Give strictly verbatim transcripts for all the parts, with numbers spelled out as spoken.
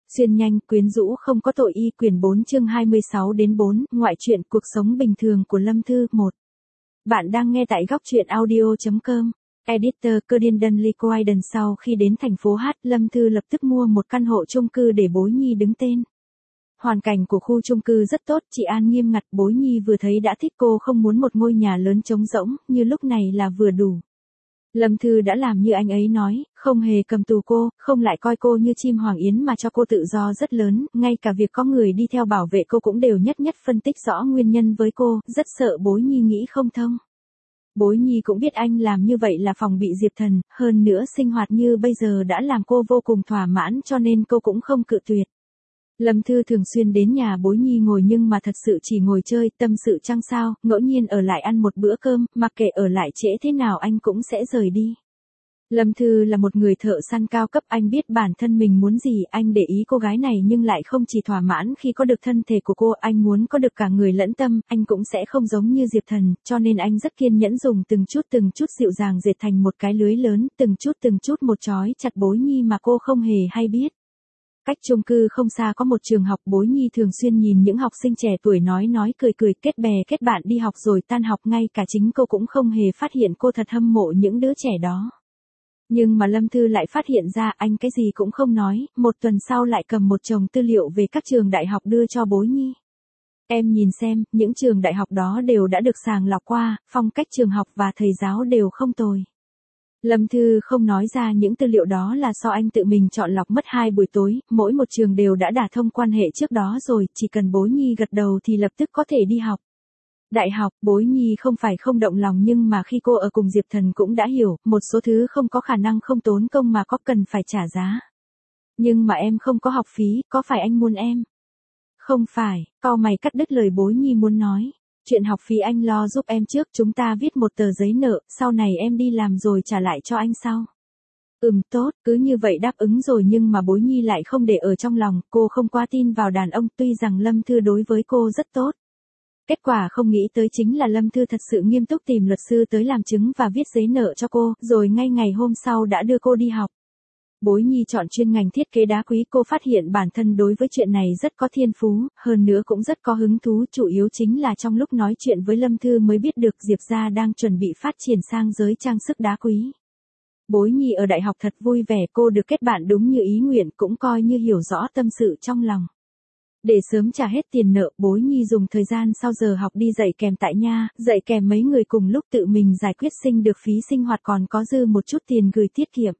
Xuyên nhanh, quyến rũ không có tội y quyển bốn chương hai mươi sáu đến bốn, ngoại truyện cuộc sống bình thường của Lâm Thư, một. Bạn đang nghe tại góc truyện audio chấm com. Editor Curdendon Liquiden. Sau khi đến thành phố H, Lâm Thư lập tức mua một căn hộ chung cư để Bối Nhi đứng tên. Hoàn cảnh của khu chung cư rất tốt, chị An nghiêm ngặt, Bối Nhi vừa thấy đã thích, cô không muốn một ngôi nhà lớn trống rỗng, như lúc này là vừa đủ. Lâm Thư đã làm như anh ấy nói, không hề cầm tù cô, không lại coi cô như chim hoàng yến mà cho cô tự do rất lớn, ngay cả việc có người đi theo bảo vệ cô cũng đều nhất nhất phân tích rõ nguyên nhân với cô, rất sợ Bối Nhi nghĩ không thông. Bối Nhi cũng biết anh làm như vậy là phòng bị Diệp Thần, hơn nữa sinh hoạt như bây giờ đã làm cô vô cùng thỏa mãn cho nên cô cũng không cự tuyệt. Lâm Thư thường xuyên đến nhà Bối Nhi ngồi nhưng mà thật sự chỉ ngồi chơi, tâm sự chăng sao, ngẫu nhiên ở lại ăn một bữa cơm, mặc kệ ở lại trễ thế nào anh cũng sẽ rời đi. Lâm Thư là một người thợ săn cao cấp, anh biết bản thân mình muốn gì, anh để ý cô gái này nhưng lại không chỉ thỏa mãn khi có được thân thể của cô, anh muốn có được cả người lẫn tâm, anh cũng sẽ không giống như Diệp Thần, cho nên anh rất kiên nhẫn dùng từng chút từng chút dịu dàng dệt thành một cái lưới lớn, từng chút từng chút một chói chặt Bối Nhi mà cô không hề hay biết. Cách chung cư không xa có một trường học, Bối Nhi thường xuyên nhìn những học sinh trẻ tuổi nói nói cười cười, kết bè kết bạn đi học rồi tan học, ngay cả chính cô cũng không hề phát hiện cô thật hâm mộ những đứa trẻ đó. Nhưng mà Lâm Thư lại phát hiện ra anh cái gì cũng không nói, một tuần sau lại cầm một chồng tư liệu về các trường đại học đưa cho Bối Nhi. Em nhìn xem, những trường đại học đó đều đã được sàng lọc qua, phong cách trường học và thầy giáo đều không tồi. Lâm Thư không nói ra những tư liệu đó là do anh tự mình chọn lọc mất hai buổi tối, mỗi một trường đều đã đả thông quan hệ trước đó rồi, chỉ cần Bối Nhi gật đầu thì lập tức có thể đi học. Đại học, Bối Nhi không phải không động lòng nhưng mà khi cô ở cùng Diệp Thần cũng đã hiểu, một số thứ không có khả năng không tốn công mà có cần phải trả giá. Nhưng mà em không có học phí, có phải anh muốn em? Không phải, cau mày cắt đứt lời Bối Nhi muốn nói. Chuyện học phí anh lo giúp em trước, chúng ta viết một tờ giấy nợ, sau này em đi làm rồi trả lại cho anh sau. Ừm tốt, cứ như vậy đáp ứng rồi nhưng mà Bối Nhi lại không để ở trong lòng, cô không quá tin vào đàn ông, tuy rằng Lâm Thư đối với cô rất tốt. Kết quả không nghĩ tới chính là Lâm Thư thật sự nghiêm túc tìm luật sư tới làm chứng và viết giấy nợ cho cô, rồi ngay ngày hôm sau đã đưa cô đi học. Bối Nhi chọn chuyên ngành thiết kế đá quý, cô phát hiện bản thân đối với chuyện này rất có thiên phú, hơn nữa cũng rất có hứng thú, chủ yếu chính là trong lúc nói chuyện với Lâm Thư mới biết được Diệp gia đang chuẩn bị phát triển sang giới trang sức đá quý. Bối Nhi ở đại học thật vui vẻ, cô được kết bạn đúng như ý nguyện, cũng coi như hiểu rõ tâm sự trong lòng. Để sớm trả hết tiền nợ, Bối Nhi dùng thời gian sau giờ học đi dạy kèm tại nhà, dạy kèm mấy người cùng lúc, tự mình giải quyết sinh được phí sinh hoạt, còn có dư một chút tiền gửi tiết kiệm.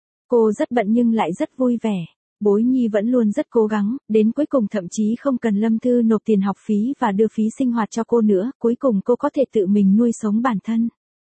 Cô rất bận nhưng lại rất vui vẻ. Bối Nhi vẫn luôn rất cố gắng, đến cuối cùng thậm chí không cần Lâm Thư nộp tiền học phí và đưa phí sinh hoạt cho cô nữa, cuối cùng cô có thể tự mình nuôi sống bản thân.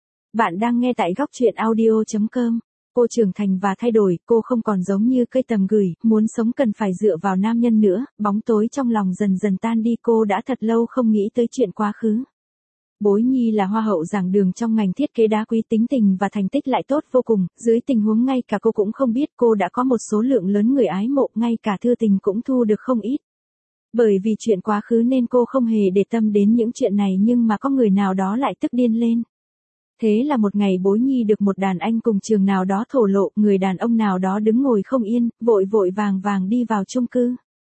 Bạn đang nghe tại góc truyện audio chấm com. Cô trưởng thành và thay đổi, cô không còn giống như cây tầm gửi, muốn sống cần phải dựa vào nam nhân nữa, bóng tối trong lòng dần dần tan đi, cô đã thật lâu không nghĩ tới chuyện quá khứ. Bối Nhi là hoa hậu giảng đường trong ngành thiết kế đá quý, tính tình và thành tích lại tốt vô cùng, dưới tình huống ngay cả cô cũng không biết cô đã có một số lượng lớn người ái mộ, ngay cả thư tình cũng thu được không ít. Bởi vì chuyện quá khứ nên cô không hề để tâm đến những chuyện này, nhưng mà có người nào đó lại tức điên lên. Thế là một ngày Bối Nhi được một đàn anh cùng trường nào đó thổ lộ, người đàn ông nào đó đứng ngồi không yên, vội vội vàng vàng đi vào chung cư.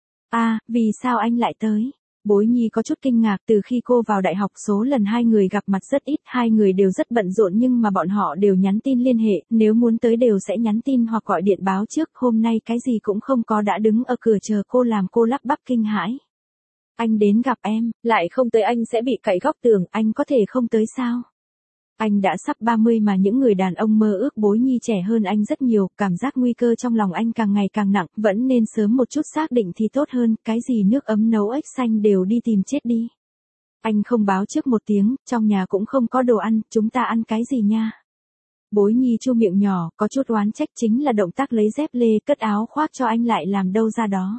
À, vì sao anh lại tới? Bối Nhi có chút kinh ngạc, từ khi cô vào đại học số lần hai người gặp mặt rất ít, hai người đều rất bận rộn nhưng mà bọn họ đều nhắn tin liên hệ, nếu muốn tới đều sẽ nhắn tin hoặc gọi điện báo trước, hôm nay cái gì cũng không có đã đứng ở cửa chờ cô, làm cô lắp bắp kinh hãi. Anh đến gặp em, lại không tới anh sẽ bị cậy góc tường, anh có thể không tới sao? Anh đã sắp ba mươi mà những người đàn ông mơ ước Bối Nhi trẻ hơn anh rất nhiều, cảm giác nguy cơ trong lòng anh càng ngày càng nặng, vẫn nên sớm một chút xác định thì tốt hơn, cái gì nước ấm nấu ếch xanh đều đi tìm chết đi. Anh không báo trước một tiếng, trong nhà cũng không có đồ ăn, chúng ta ăn cái gì nha? Bối Nhi chu miệng nhỏ, có chút oán trách, chính là động tác lấy dép lê cất áo khoác cho anh lại làm đâu ra đó.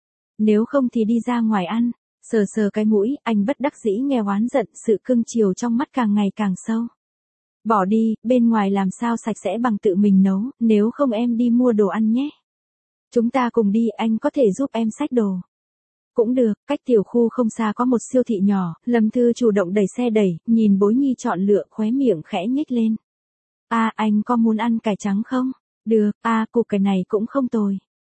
Nếu không thì đi ra ngoài ăn. Sờ sờ cái mũi, anh bất đắc dĩ nghe oán giận, sự cưng chiều trong mắt càng ngày càng sâu. Bỏ đi, bên ngoài làm sao sạch sẽ bằng tự mình nấu, nếu không em đi mua đồ ăn nhé. Chúng ta cùng đi, anh có thể giúp em xách đồ. Cũng được, cách tiểu khu không xa có một siêu thị nhỏ, Lâm Thư chủ động đẩy xe đẩy, nhìn Bối Nhi chọn lựa, khóe miệng khẽ nhếch lên. À, anh có muốn ăn cải trắng không? Được, à, củ cải này cũng không tồi.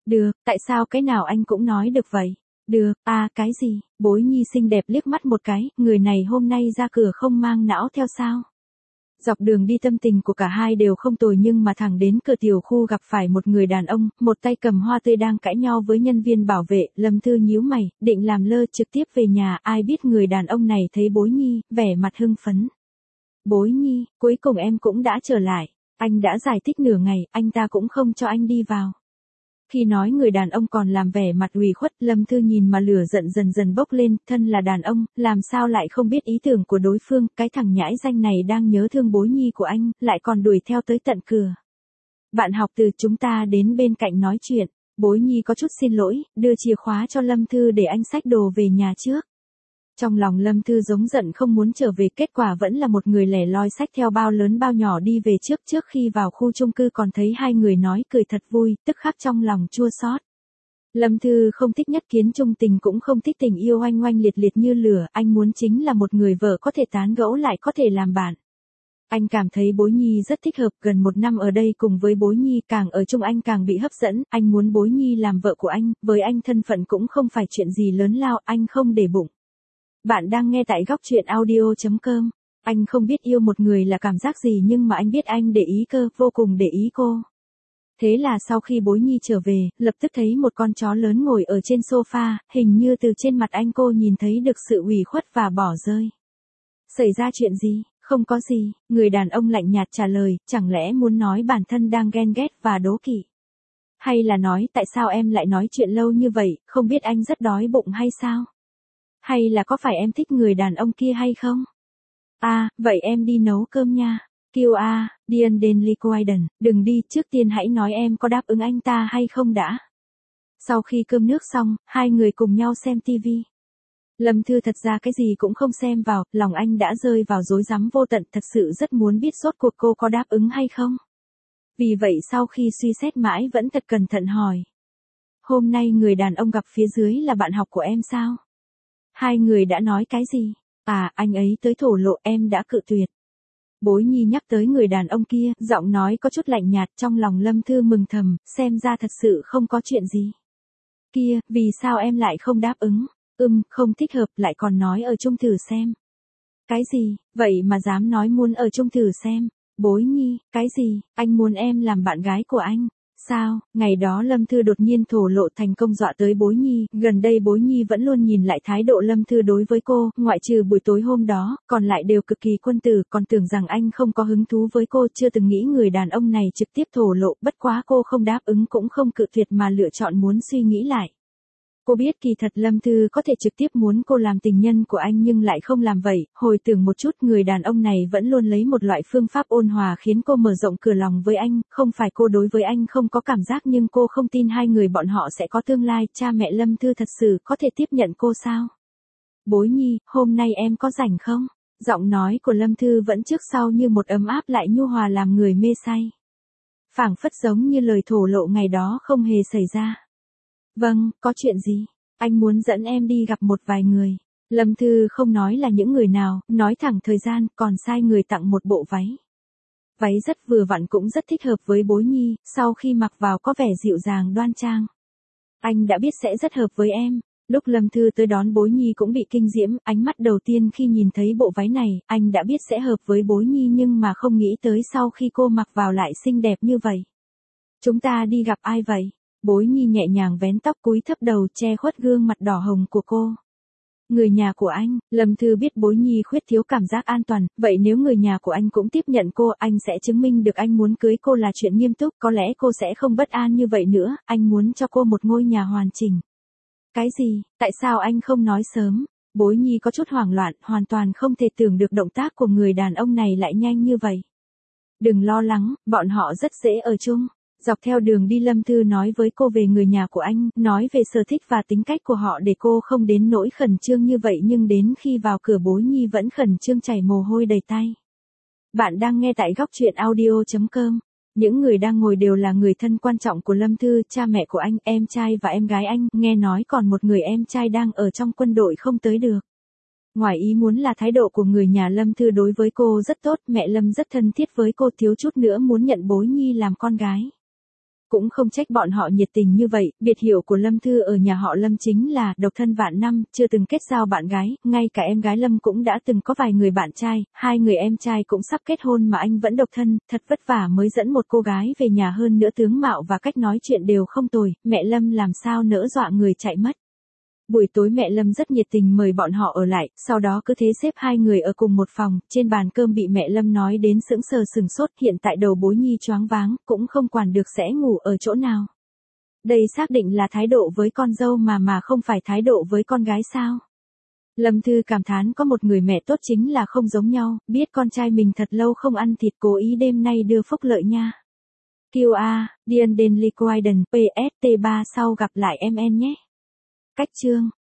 Được, tại sao cái nào anh cũng nói được vậy? Được, à cái gì? Bối Nhi xinh đẹp liếc mắt một cái, người này hôm nay ra cửa không mang não theo sao? Dọc đường đi tâm tình của cả hai đều không tồi nhưng mà thẳng đến cửa tiểu khu gặp phải một người đàn ông, một tay cầm hoa tươi đang cãi nhau với nhân viên bảo vệ, Lâm Thư nhíu mày, định làm lơ trực tiếp về nhà, ai biết người đàn ông này thấy Bối Nhi, vẻ mặt hưng phấn. Bối Nhi, cuối cùng em cũng đã trở lại, anh đã giải thích nửa ngày, anh ta cũng không cho anh đi vào. Khi nói người đàn ông còn làm vẻ mặt ủy khuất, Lâm Thư nhìn mà lửa giận dần dần bốc lên, thân là đàn ông, làm sao lại không biết ý tưởng của đối phương, cái thằng nhãi danh này đang nhớ thương Bối Nhi của anh, lại còn đuổi theo tới tận cửa. Bạn học từ chúng ta đến bên cạnh nói chuyện, Bối Nhi có chút xin lỗi, đưa chìa khóa cho Lâm Thư để anh xách đồ về nhà trước. Trong lòng Lâm Thư giống giận không muốn trở về, kết quả vẫn là một người lẻ loi xách theo bao lớn bao nhỏ đi về trước. Trước khi vào khu chung cư còn thấy hai người nói cười thật vui, tức khắc trong lòng chua xót. Lâm Thư không thích nhất kiến chung tình, cũng không thích tình yêu oanh oanh liệt liệt như lửa, anh muốn chính là một người vợ có thể tán gẫu lại có thể làm bạn. Anh cảm thấy Bối Nhi rất thích hợp, gần một năm ở đây cùng với Bối Nhi, càng ở chung anh càng bị hấp dẫn, anh muốn Bối Nhi làm vợ của anh, với anh thân phận cũng không phải chuyện gì lớn lao, anh không để bụng. Bạn đang nghe tại góc truyện audio chấm com. Anh không biết yêu một người là cảm giác gì nhưng mà anh biết anh để ý cơ, vô cùng để ý cô. Thế là sau khi Bối Nhi trở về, lập tức thấy một con chó lớn ngồi ở trên sofa, hình như từ trên mặt anh cô nhìn thấy được sự ủy khuất và bỏ rơi. Xảy ra chuyện gì? Không có gì, người đàn ông lạnh nhạt trả lời, chẳng lẽ muốn nói bản thân đang ghen ghét và đố kỵ? Hay là nói tại sao em lại nói chuyện lâu như vậy, không biết anh rất đói bụng hay sao? Hay là có phải em thích người đàn ông kia hay không? À, vậy em đi nấu cơm nha. Kiều A, Dian Denliquiden, đừng đi, trước tiên hãy nói em có đáp ứng anh ta hay không đã. Sau khi cơm nước xong, hai người cùng nhau xem tivi. Lâm Thư thật ra cái gì cũng không xem vào, lòng anh đã rơi vào rối rắm vô tận, thật sự rất muốn biết rốt cuộc cô có đáp ứng hay không. Vì vậy sau khi suy xét mãi vẫn thật cẩn thận hỏi. Hôm nay người đàn ông gặp phía dưới là bạn học của em sao? Hai người đã nói cái gì? À, anh ấy tới thổ lộ, em đã cự tuyệt. Bối Nhi nhắc tới người đàn ông kia, giọng nói có chút lạnh nhạt, trong lòng Lâm Thư mừng thầm, xem ra thật sự không có chuyện gì. Kia, vì sao em lại không đáp ứng? Ừm, không thích hợp, lại còn nói ở chung thử xem. Cái gì, vậy mà dám nói muốn ở chung thử xem? Bối Nhi, cái gì, anh muốn em làm bạn gái của anh? Sao, ngày đó Lâm Thư đột nhiên thổ lộ thành công dọa tới Bối Nhi, gần đây Bối Nhi vẫn luôn nhìn lại thái độ Lâm Thư đối với cô, ngoại trừ buổi tối hôm đó, còn lại đều cực kỳ quân tử, còn tưởng rằng anh không có hứng thú với cô, chưa từng nghĩ người đàn ông này trực tiếp thổ lộ, bất quá cô không đáp ứng cũng không cự tuyệt mà lựa chọn muốn suy nghĩ lại. Cô biết kỳ thật Lâm Thư có thể trực tiếp muốn cô làm tình nhân của anh nhưng lại không làm vậy, hồi tưởng một chút người đàn ông này vẫn luôn lấy một loại phương pháp ôn hòa khiến cô mở rộng cửa lòng với anh, không phải cô đối với anh không có cảm giác nhưng cô không tin hai người bọn họ sẽ có tương lai, cha mẹ Lâm Thư thật sự có thể tiếp nhận cô sao? Bối Nhi, hôm nay em có rảnh không? Giọng nói của Lâm Thư vẫn trước sau như một ấm áp lại nhu hòa làm người mê say. Phảng phất giống như lời thổ lộ ngày đó không hề xảy ra. Vâng, có chuyện gì? Anh muốn dẫn em đi gặp một vài người. Lâm Thư không nói là những người nào, nói thẳng thời gian, còn sai người tặng một bộ váy. Váy rất vừa vặn cũng rất thích hợp với Bối Nhi, sau khi mặc vào có vẻ dịu dàng đoan trang. Anh đã biết sẽ rất hợp với em. Lúc Lâm Thư tới đón Bối Nhi cũng bị kinh diễm, ánh mắt đầu tiên khi nhìn thấy bộ váy này, anh đã biết sẽ hợp với Bối Nhi nhưng mà không nghĩ tới sau khi cô mặc vào lại xinh đẹp như vậy. Chúng ta đi gặp ai vậy? Bối Nhi nhẹ nhàng vén tóc cúi thấp đầu che khuất gương mặt đỏ hồng của cô. Người nhà của anh, Lâm Thư biết Bối Nhi khuyết thiếu cảm giác an toàn, vậy nếu người nhà của anh cũng tiếp nhận cô, anh sẽ chứng minh được anh muốn cưới cô là chuyện nghiêm túc, có lẽ cô sẽ không bất an như vậy nữa, anh muốn cho cô một ngôi nhà hoàn chỉnh. Cái gì, tại sao anh không nói sớm? Bối Nhi có chút hoảng loạn, hoàn toàn không thể tưởng được động tác của người đàn ông này lại nhanh như vậy. Đừng lo lắng, bọn họ rất dễ ở chung. Dọc theo đường đi Lâm Thư nói với cô về người nhà của anh, nói về sở thích và tính cách của họ để cô không đến nỗi khẩn trương như vậy nhưng đến khi vào cửa Bối Nhi vẫn khẩn trương chảy mồ hôi đầy tay. Bạn đang nghe tại góc truyện audio chấm com. Những người đang ngồi đều là người thân quan trọng của Lâm Thư, cha mẹ của anh, em trai và em gái anh, nghe nói còn một người em trai đang ở trong quân đội không tới được. Ngoài ý muốn là thái độ của người nhà Lâm Thư đối với cô rất tốt, mẹ Lâm rất thân thiết với cô, thiếu chút nữa muốn nhận Bối Nhi làm con gái. Cũng không trách bọn họ nhiệt tình như vậy, biệt hiệu của Lâm Thư ở nhà họ Lâm chính là độc thân vạn năm, chưa từng kết giao bạn gái, ngay cả em gái Lâm cũng đã từng có vài người bạn trai, hai người em trai cũng sắp kết hôn mà anh vẫn độc thân, thật vất vả mới dẫn một cô gái về nhà, hơn nữa tướng mạo và cách nói chuyện đều không tồi, mẹ Lâm làm sao nỡ dọa người chạy mất. Buổi tối mẹ Lâm rất nhiệt tình mời bọn họ ở lại, sau đó cứ thế xếp hai người ở cùng một phòng, trên bàn cơm bị mẹ Lâm nói đến sững sờ sừng sốt, hiện tại đầu bối nhi choáng váng, cũng không quản được sẽ ngủ ở chỗ nào. Đây xác định là thái độ với con dâu mà mà không phải thái độ với con gái sao? Lâm Thư cảm thán có một người mẹ tốt chính là không giống nhau, biết con trai mình thật lâu không ăn thịt cố ý đêm nay đưa phúc lợi nha. quy a, Dian Den Liquiden, pê ét tê ba sau gặp lại em en nhé. Cách chương